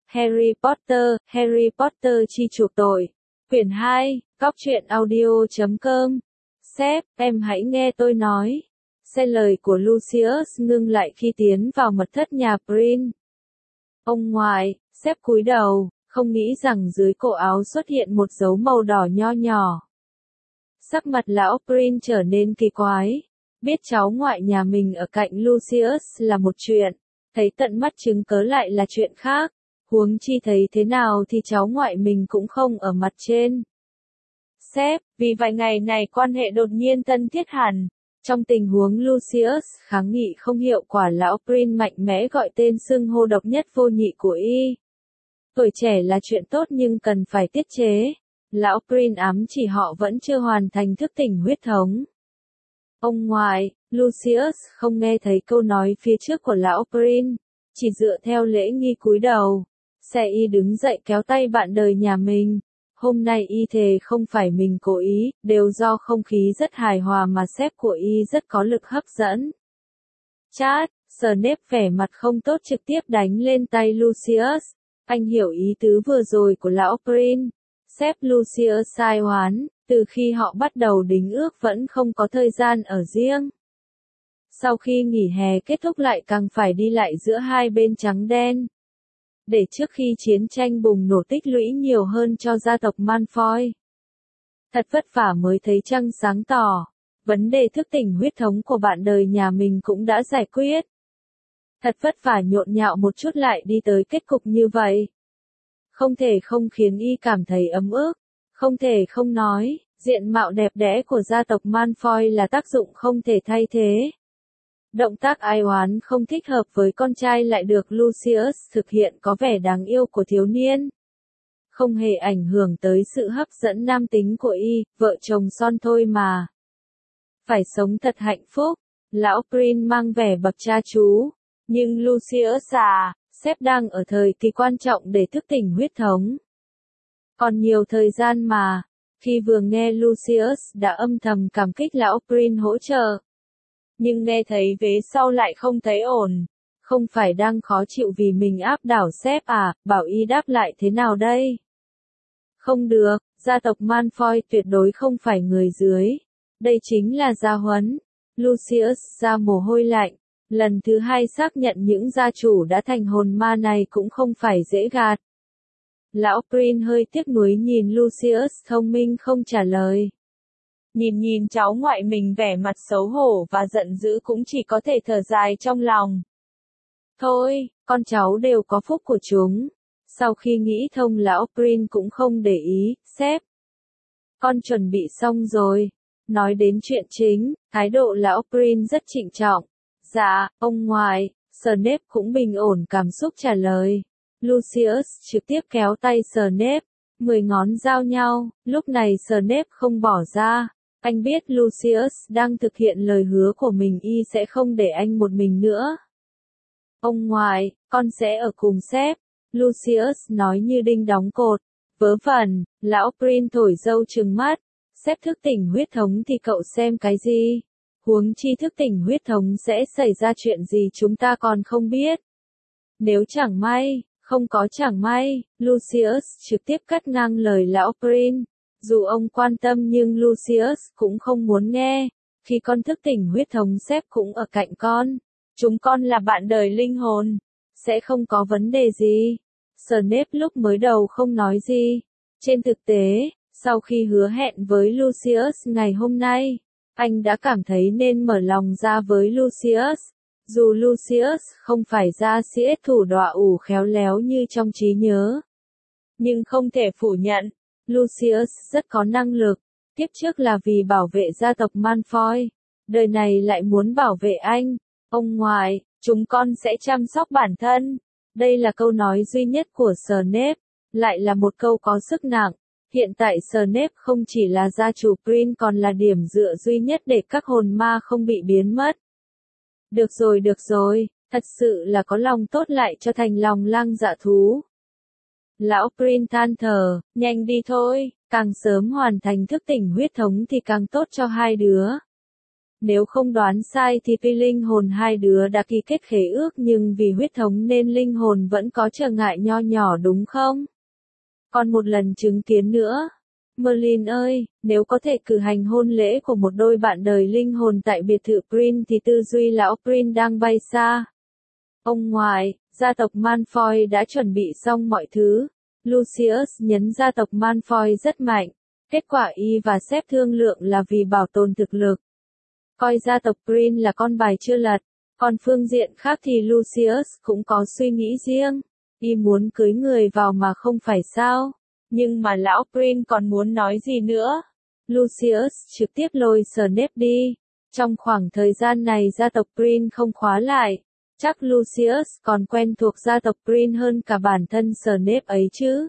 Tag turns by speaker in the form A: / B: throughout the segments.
A: Harry Potter chi chuộc tội. Quyển 2, Góc truyện audio.com. Sếp, em hãy nghe tôi nói. Xe lời của Lucius ngưng lại khi tiến vào mật thất nhà Prin. Ông ngoại, sếp cúi đầu, không nghĩ rằng dưới cổ áo xuất hiện một dấu màu đỏ nho nhỏ. Sắc mặt lão Prin trở nên kỳ quái. Biết cháu ngoại nhà mình ở cạnh Lucius là một chuyện, thấy tận mắt chứng cớ lại là chuyện khác. Huống chi thấy thế nào thì cháu ngoại mình cũng không ở mặt trên. Sếp, vì vài ngày này quan hệ đột nhiên thân thiết hẳn. Trong tình huống Lucius kháng nghị không hiệu quả, lão Prin mạnh mẽ gọi tên xưng hô độc nhất vô nhị của y. Tuổi trẻ là chuyện tốt nhưng cần phải tiết chế. Lão Prin ám chỉ họ vẫn chưa hoàn thành thức tỉnh huyết thống. Ông ngoại, Lucius không nghe thấy câu nói phía trước của lão Prin, chỉ dựa theo lễ nghi cúi đầu. Xe y đứng dậy kéo tay bạn đời nhà mình. Hôm nay y thề không phải mình cố ý, đều do không khí rất hài hòa mà sếp của y rất có lực hấp dẫn. Chát, Snape vẻ mặt không tốt trực tiếp đánh lên tay Lucius. Anh hiểu ý tứ vừa rồi của lão Prin. Sếp Lucius sai oán, từ khi họ bắt đầu đính ước vẫn không có thời gian ở riêng. Sau khi nghỉ hè kết thúc lại càng phải đi lại giữa hai bên trắng đen. Để trước khi chiến tranh bùng nổ tích lũy nhiều hơn cho gia tộc Malfoy. Thật vất vả mới thấy trăng sáng tỏ. Vấn đề thức tỉnh huyết thống của bạn đời nhà mình cũng đã giải quyết. Thật vất vả nhộn nhạo một chút lại đi tới kết cục như vậy. Không thể không khiến y cảm thấy ấm ức. Không thể không nói, diện mạo đẹp đẽ của gia tộc Malfoy là tác dụng không thể thay thế. Động tác ai oán không thích hợp với con trai lại được Lucius thực hiện có vẻ đáng yêu của thiếu niên. Không hề ảnh hưởng tới sự hấp dẫn nam tính của y, vợ chồng son thôi mà. Phải sống thật hạnh phúc, lão Prin mang vẻ bậc cha chú. Nhưng Lucius sếp đang ở thời kỳ quan trọng để thức tỉnh huyết thống. Còn nhiều thời gian mà, khi vừa nghe Lucius đã âm thầm cảm kích lão Prin hỗ trợ. Nhưng nghe thấy vế sau lại không thấy ổn. Không phải đang khó chịu vì mình áp đảo sếp à, bảo y đáp lại thế nào đây? Không được, gia tộc Malfoy tuyệt đối không phải người dưới. Đây chính là gia huấn. Lucius ra mồ hôi lạnh. Lần thứ hai xác nhận những gia chủ đã thành hồn ma này cũng không phải dễ gạt. Lão Prin hơi tiếc nuối nhìn Lucius thông minh không trả lời. Nhìn cháu ngoại mình vẻ mặt xấu hổ và giận dữ cũng chỉ có thể thở dài trong lòng. Thôi, con cháu đều có phúc của chúng. Sau khi nghĩ thông lão Prin cũng không để ý, sếp. Con chuẩn bị xong rồi. Nói đến chuyện chính, thái độ lão Prin rất trịnh trọng. Dạ, ông ngoại, Snape cũng bình ổn cảm xúc trả lời. Lucius trực tiếp kéo tay Snape, 10 ngón giao nhau, lúc này Snape không bỏ ra. Anh biết Lucius đang thực hiện lời hứa của mình, y sẽ không để anh một mình nữa. Ông ngoại, con sẽ ở cùng sếp. Lucius nói như đinh đóng cột. Vớ vẩn, lão Prin thổi dâu trừng mắt. Sếp thức tỉnh huyết thống thì cậu xem cái gì? Huống chi thức tỉnh huyết thống sẽ xảy ra chuyện gì chúng ta còn không biết. Nếu chẳng may, không có chẳng may, Lucius trực tiếp cắt ngang lời lão Prin. Dù ông quan tâm nhưng Lucius cũng không muốn nghe. Khi con thức tỉnh huyết thống sếp cũng ở cạnh con. Chúng con là bạn đời linh hồn. Sẽ không có vấn đề gì. Snape lúc mới đầu không nói gì. Trên thực tế, sau khi hứa hẹn với Lucius ngày hôm nay, anh đã cảm thấy nên mở lòng ra với Lucius. Dù Lucius không phải ra siết thủ đọa ủ khéo léo như trong trí nhớ. Nhưng không thể phủ nhận, Lucius rất có năng lực. Tiếp trước là vì bảo vệ gia tộc Malfoy. Đời này lại muốn bảo vệ anh. Ông ngoại, chúng con sẽ chăm sóc bản thân. Đây là câu nói duy nhất của Snape. Lại là một câu có sức nặng. Hiện tại Snape không chỉ là gia chủ Prin còn là điểm dựa duy nhất để các hồn ma không bị biến mất. Được rồi, thật sự là có lòng tốt lại cho thành lòng lang dạ thú. Lão Prin than thở, nhanh đi thôi, càng sớm hoàn thành thức tỉnh huyết thống thì càng tốt cho hai đứa. Nếu không đoán sai thì tuy linh hồn hai đứa đã ký kết khế ước nhưng vì huyết thống nên linh hồn vẫn có trở ngại nho nhỏ đúng không? Còn một lần chứng kiến nữa. Merlin ơi, nếu có thể cử hành hôn lễ của một đôi bạn đời linh hồn tại biệt thự Prin thì tư duy lão Prin đang bay xa. Ông ngoại, gia tộc Malfoy đã chuẩn bị xong mọi thứ. Lucius nhấn gia tộc Malfoy rất mạnh. Kết quả y và sếp thương lượng là vì bảo tồn thực lực. Coi gia tộc Prin là con bài chưa lật. Còn phương diện khác thì Lucius cũng có suy nghĩ riêng. Y muốn cưới người vào mà không phải sao. Nhưng mà lão Prin còn muốn nói gì nữa? Lucius trực tiếp lôi Snape đi. Trong khoảng thời gian này gia tộc Prin không khóa lại. Chắc Lucius còn quen thuộc gia tộc Prin hơn cả bản thân Snape ấy chứ.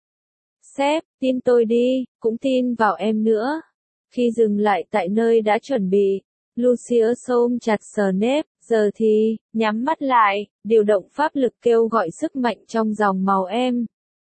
A: Sếp, tin tôi đi, cũng tin vào em nữa. Khi dừng lại tại nơi đã chuẩn bị, Lucius ôm chặt Snape, giờ thì, nhắm mắt lại, điều động pháp lực kêu gọi sức mạnh trong dòng máu em.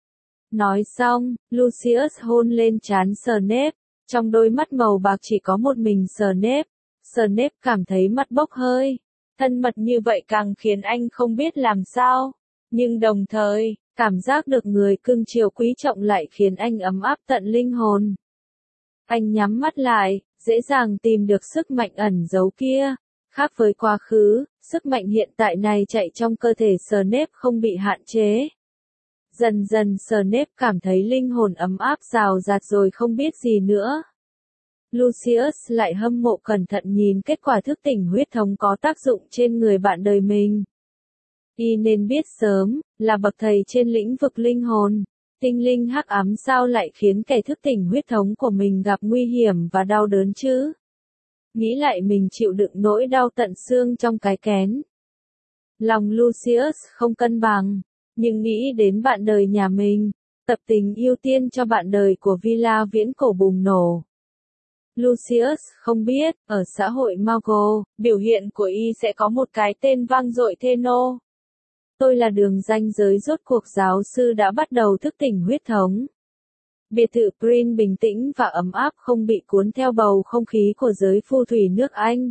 A: Nói xong, Lucius hôn lên trán Snape, trong đôi mắt màu bạc chỉ có một mình Snape. Snape cảm thấy mắt bốc hơi, thân mật như vậy càng khiến anh không biết làm sao, nhưng đồng thời, cảm giác được người cưng chiều quý trọng lại khiến anh ấm áp tận linh hồn. Anh nhắm mắt lại, dễ dàng tìm được sức mạnh ẩn giấu kia. Khác với quá khứ, sức mạnh hiện tại này chạy trong cơ thể Snape không bị hạn chế. Dần dần Snape cảm thấy linh hồn ấm áp rào rạt rồi không biết gì nữa. Lucius lại hâm mộ cẩn thận nhìn kết quả thức tỉnh huyết thống có tác dụng trên người bạn đời mình. Y nên biết sớm, là bậc thầy trên lĩnh vực linh hồn. Tinh linh hắc ám sao lại khiến kẻ thức tỉnh huyết thống của mình gặp nguy hiểm và đau đớn chứ? Nghĩ lại mình chịu đựng nỗi đau tận xương trong cái kén. Lòng Lucius không cân bằng, nhưng nghĩ đến bạn đời nhà mình, tập tình ưu tiên cho bạn đời của Villa viễn cổ bùng nổ. Lucius không biết, ở xã hội Muggle, biểu hiện của y sẽ có một cái tên vang dội Theno. Tôi là đường ranh giới rốt cuộc giáo sư đã bắt đầu thức tỉnh huyết thống. Biệt thự Prin bình tĩnh và ấm áp không bị cuốn theo bầu không khí của giới phù thủy nước Anh.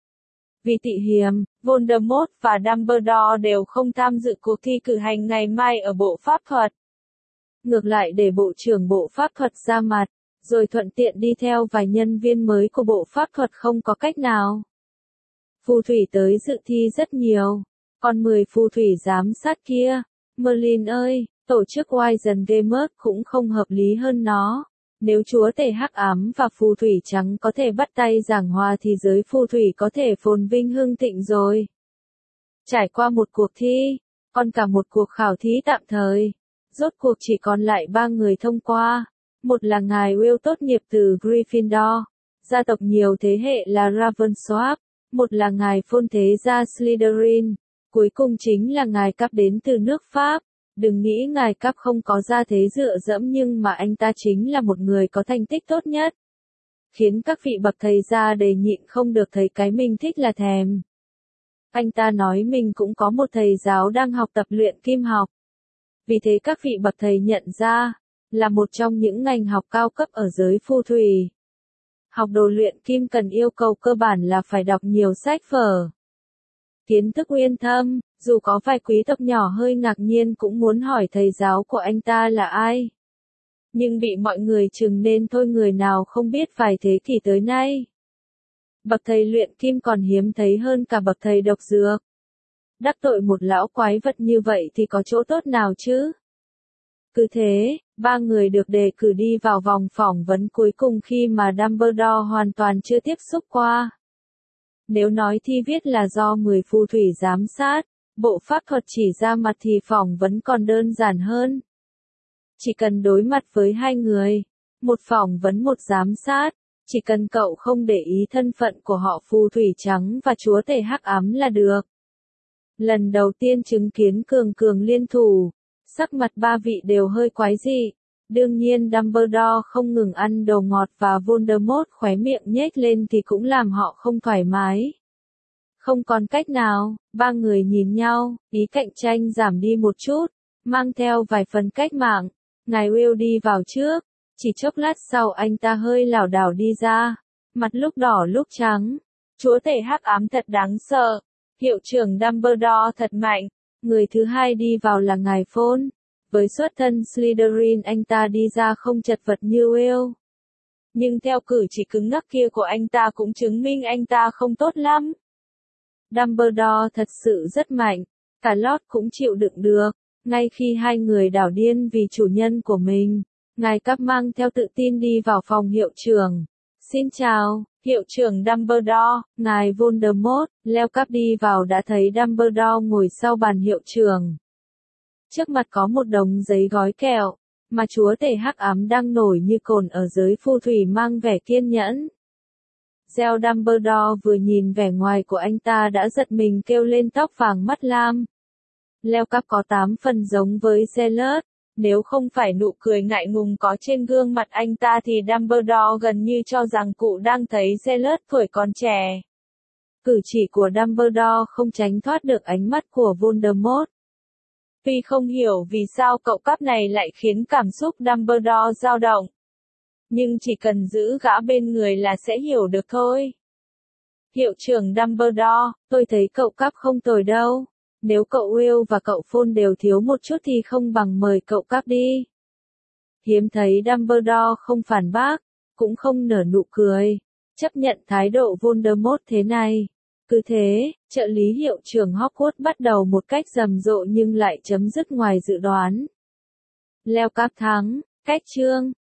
A: Vì tị hiềm, Voldemort và Dumbledore đều không tham dự cuộc thi cử hành ngày mai ở Bộ Pháp thuật. Ngược lại để Bộ trưởng Bộ Pháp thuật ra mặt, rồi thuận tiện đi theo vài nhân viên mới của Bộ Pháp thuật không có cách nào. Phù thủy tới dự thi rất nhiều. Còn 10 phù thủy giám sát kia, Merlin ơi, tổ chức Wizen Gamers cũng không hợp lý hơn nó. Nếu chúa tể hắc ám và phù thủy trắng có thể bắt tay giảng hòa thì giới phù thủy có thể phồn vinh hưng thịnh rồi. Trải qua một cuộc thi, còn cả một cuộc khảo thí tạm thời, rốt cuộc chỉ còn lại 3 người thông qua. Một là ngài Will tốt nghiệp từ Gryffindor, gia tộc nhiều thế hệ là Ravensworth, một là ngài Phôn thế gia Slytherin. Cuối cùng chính là ngài Cap đến từ nước Pháp. Đừng nghĩ ngài Cap không có gia thế dựa dẫm nhưng mà anh ta chính là một người có thành tích tốt nhất. Khiến các vị bậc thầy gia đề nhịn không được thấy cái mình thích là thèm. Anh ta nói mình cũng có một thầy giáo đang học tập luyện kim học. Vì thế các vị bậc thầy nhận ra, là một trong những ngành học cao cấp ở giới phù thủy. Học đồ luyện kim cần yêu cầu cơ bản là phải đọc nhiều sách vở. Kiến thức uyên thâm, dù có vài quý tộc nhỏ hơi ngạc nhiên cũng muốn hỏi thầy giáo của anh ta là ai. Nhưng bị mọi người chừng nên thôi người nào không biết vài thế kỷ tới nay. Bậc thầy luyện kim còn hiếm thấy hơn cả bậc thầy độc dược. Đắc tội một lão quái vật như vậy thì có chỗ tốt nào chứ? Cứ thế, 3 người được đề cử đi vào vòng phỏng vấn cuối cùng khi mà Dumbledore hoàn toàn chưa tiếp xúc qua. Nếu nói thi viết là do 10 phù thủy giám sát, bộ pháp thuật chỉ ra mặt thì phỏng vấn còn đơn giản hơn. Chỉ cần đối mặt với 2 người, một phỏng vấn một giám sát, chỉ cần cậu không để ý thân phận của họ phù thủy trắng và chúa tể hắc ám là được. Lần đầu tiên chứng kiến cường liên thủ, sắc mặt 3 vị đều hơi quái dị. Đương nhiên Dumbledore không ngừng ăn đồ ngọt và Voldemort khóe miệng nhếch lên thì cũng làm họ không thoải mái. Không còn cách nào, 3 người nhìn nhau, ý cạnh tranh giảm đi một chút, mang theo vài phần cách mạng. Ngài Will đi vào trước, chỉ chốc lát sau anh ta hơi lảo đảo đi ra, mặt lúc đỏ lúc trắng. Chúa tể hắc ám thật đáng sợ. Hiệu trưởng Dumbledore thật mạnh. Người thứ hai đi vào là ngài Phôn. Với xuất thân Slytherin anh ta đi ra không chật vật như Will. Nhưng theo cử chỉ cứng ngắc kia của anh ta cũng chứng minh anh ta không tốt lắm. Dumbledore thật sự rất mạnh. Cả Lord cũng chịu đựng được. Ngay khi hai người đảo điên vì chủ nhân của mình, ngài Cap mang theo tự tin đi vào phòng hiệu trưởng. Xin chào, hiệu trưởng Dumbledore, ngài Voldemort. Leo Cap đi vào đã thấy Dumbledore ngồi sau bàn hiệu trưởng. Trước mặt có một đống giấy gói kẹo, mà chúa tể hắc ám đang nổi như cồn ở giới phù thủy mang vẻ kiên nhẫn. Gieo Dumbledore vừa nhìn vẻ ngoài của anh ta đã giật mình kêu lên tóc vàng mắt lam. Leo Cap có 8 phần giống với Zealot, nếu không phải nụ cười ngại ngùng có trên gương mặt anh ta thì Dumbledore gần như cho rằng cụ đang thấy Zealot tuổi còn trẻ. Cử chỉ của Dumbledore không tránh thoát được ánh mắt của Voldemort. Tuy không hiểu vì sao cậu cắp này lại khiến cảm xúc Dumbledore dao động, nhưng chỉ cần giữ gã bên người là sẽ hiểu được thôi. Hiệu trưởng Dumbledore, tôi thấy cậu cắp không tồi đâu. Nếu cậu Will và cậu Phôn đều thiếu một chút thì không bằng mời cậu cắp đi. Hiếm thấy Dumbledore không phản bác, cũng không nở nụ cười, chấp nhận thái độ Voldemort thế này. Cứ thế, trợ lý hiệu trưởng Hogwarts bắt đầu một cách rầm rộ nhưng lại chấm dứt ngoài dự đoán. Leo Cap thắng, cách chương.